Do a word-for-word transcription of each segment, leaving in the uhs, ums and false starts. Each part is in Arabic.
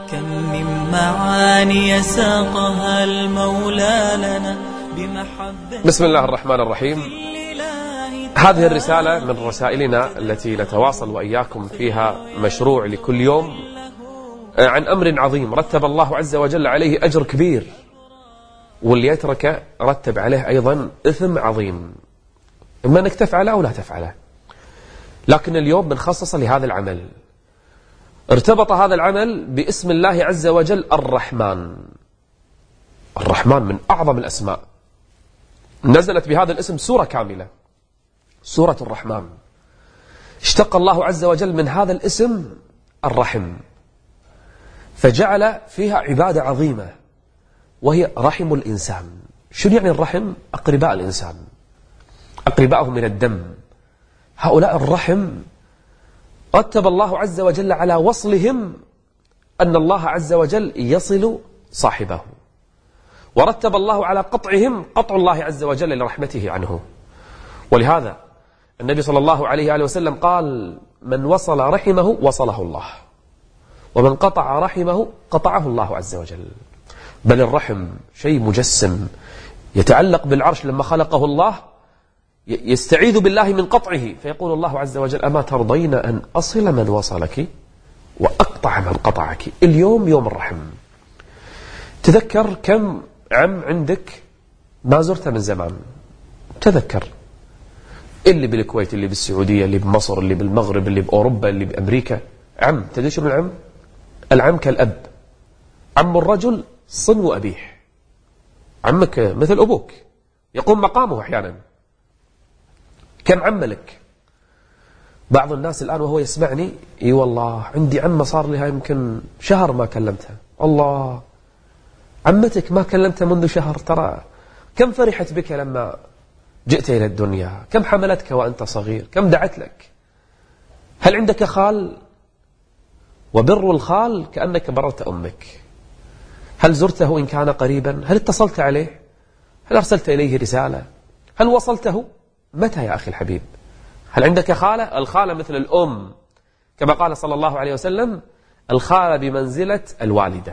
كم من معاني ساقها المولى لنا بمحبة. بسم الله الرحمن الرحيم. هذه الرسالة من رسائلنا التي نتواصل وإياكم فيها مشروع لكل يوم عن أمر عظيم رتب الله عز وجل عليه أجر كبير، واللي يترك رتب عليه أيضا إثم عظيم، إما أنك تفعله أو لا تفعله. لكن اليوم بنخصص لهذا العمل. ارتبط هذا العمل باسم الله عز وجل الرحمن. الرحمن من أعظم الأسماء، نزلت بهذا الاسم سورة كاملة، سورة الرحمن. اشتق الله عز وجل من هذا الاسم الرحم، فجعل فيها عبادة عظيمة وهي رحم الإنسان. شنو يعني الرحم؟ أقرباء الإنسان، أقرباءه من الدم. هؤلاء الرحم رتب الله عز وجل على وصلهم أن الله عز وجل يصل صاحبه، ورتب الله على قطعهم قطع الله عز وجل لرحمته عنه. ولهذا النبي صلى الله عليه وآله وسلم قال: من وصل رحمه وصله الله، ومن قطع رحمه قطعه الله عز وجل. بل الرحم شيء مجسم يتعلق بالعرش. لما خلقه الله يستعيذ بالله من قطعه، فيقول الله عز وجل: أما ترضين أن أصل من وصلك وأقطع من قطعك. اليوم يوم الرحم. تذكر كم عم عندك ما زرته من زمان. تذكر اللي بالكويت، اللي بالسعودية، اللي بمصر، اللي بالمغرب، اللي بأوروبا، اللي بأمريكا. عم، تدري شنو العم؟ العم كالأب. عم الرجل صنو أبيه. عمك مثل أبوك، يقوم مقامه أحيانا. كم عم لك؟ بعض الناس الآن وهو يسمعني: اي والله عندي عمة صار لها يمكن شهر ما كلمتها. الله، عمتك ما كلمتها منذ شهر، ترى كم فرحت بك لما جئت إلى الدنيا، كم حملتك وأنت صغير، كم دعت لك. هل عندك خال؟ وبر الخال كأنك بررت أمك. هل زرته إن كان قريبا؟ هل اتصلت عليه؟ هل أرسلت إليه رسالة؟ هل وصلته؟ متى يا أخي الحبيب؟ هل عندك خالة؟ الخالة مثل الأم، كما قال صلى الله عليه وسلم: الخالة بمنزلة الوالدة.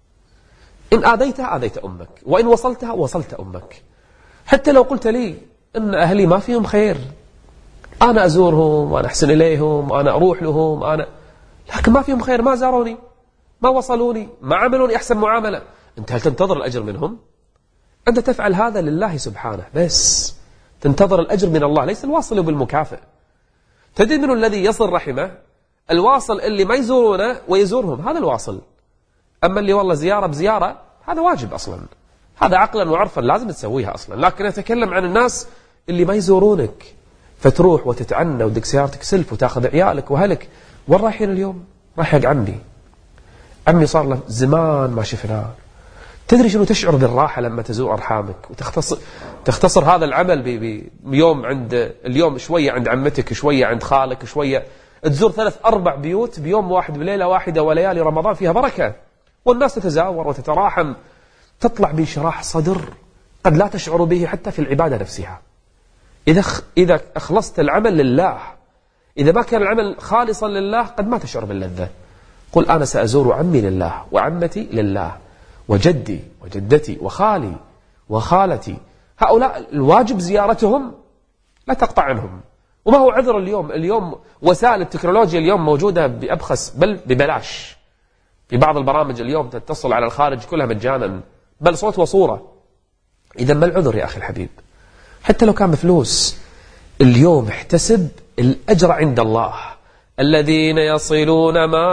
إن آذيتها آذيت أمك، وإن وصلتها وصلت أمك. حتى لو قلت لي إن أهلي ما فيهم خير، أنا أزورهم وأنا أحسن إليهم وأنا أروح لهم، أنا لكن ما فيهم خير، ما زاروني، ما وصلوني، ما عملوني أحسن معاملة. أنت هل تنتظر الأجر منهم؟ أنت تفعل هذا لله سبحانه بس، تنتظر الأجر من الله، ليس الواصل بالمكافئ. تدري من الذي يصل رحمه؟ الواصل اللي ما يزورونه ويزورهم، هذا الواصل. أما اللي والله زيارة بزيارة، هذا واجب أصلا، هذا عقلا وعرفا لازم تسويها أصلا. لكن أتكلم عن الناس اللي ما يزورونك، فتروح وتتعنى ودك سيارتك سلف وتاخذ عيالك وهلك. وين رايحين اليوم؟ رايح حق عمي. عمي صار له زمان ما شفناه. تدري شنو تشعر بالراحة لما تزور أرحامك وتختصر تختصر هذا العمل بيوم عند اليوم شوية عند عمتك، شوية عند خالك، شوية تزور ثلاث أربع بيوت بيوم واحد بليلة واحدة، وليالي رمضان فيها بركة، والناس تتزاور وتتراحم، تطلع بشراح صدر قد لا تشعر به حتى في العبادة نفسها. إذا إذا أخلصت العمل لله، إذا ما كان العمل خالصا لله قد ما تشعر باللذة. قل: أنا سأزور عمي لله، وعمتي لله، وجدي وجدتي وخالي وخالتي. هؤلاء الواجب زيارتهم، لا تقطع عنهم. وما هو عذر اليوم؟ اليوم وسائل التكنولوجيا اليوم موجودة بأبخس بل ببلاش. في بعض البرامج اليوم تتصل على الخارج كلها مجانا، بل صوت وصورة. إذا ما العذر يا أخي الحبيب؟ حتى لو كان بفلوس، اليوم احتسب الأجر عند الله. الذين يصلون ما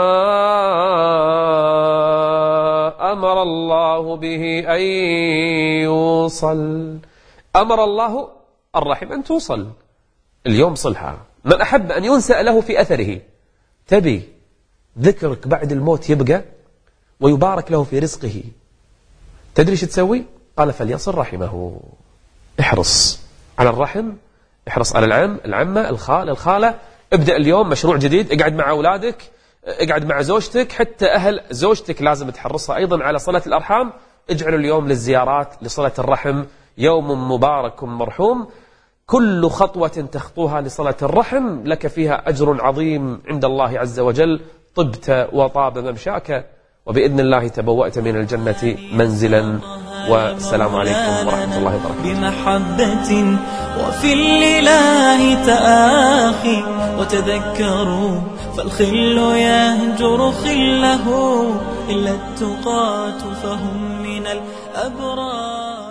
أمر الله به أن يوصل. أمر الله الرحم أن توصل، اليوم صلها. من أحب أن ينسأ له في أثره. تبي ذكرك بعد الموت يبقى ويبارك له في رزقه، تدري شو تسوي؟ قال: فليصل رحمه. احرص على الرحم، احرص على العم، العمة، الخال، الخالة. ابدأ اليوم مشروع جديد، اقعد مع أولادك، اقعد مع زوجتك، حتى أهل زوجتك لازم تحرصها أيضا على صلة الأرحام. اجعلوا اليوم للزيارات، لصلة الرحم، يوم مبارك مرحوم. كل خطوة تخطوها لصلة الرحم لك فيها أجر عظيم عند الله عز وجل. طبت وطاب ممشاك وبإذن الله تبوأت من الجنة منزلا. والسلام عليكم ورحمة الله وبركاته. بمحبة وفي الإله تآخي وتذكروا، فالخل يهجر خله إلا التقاة فهم من الأبرار.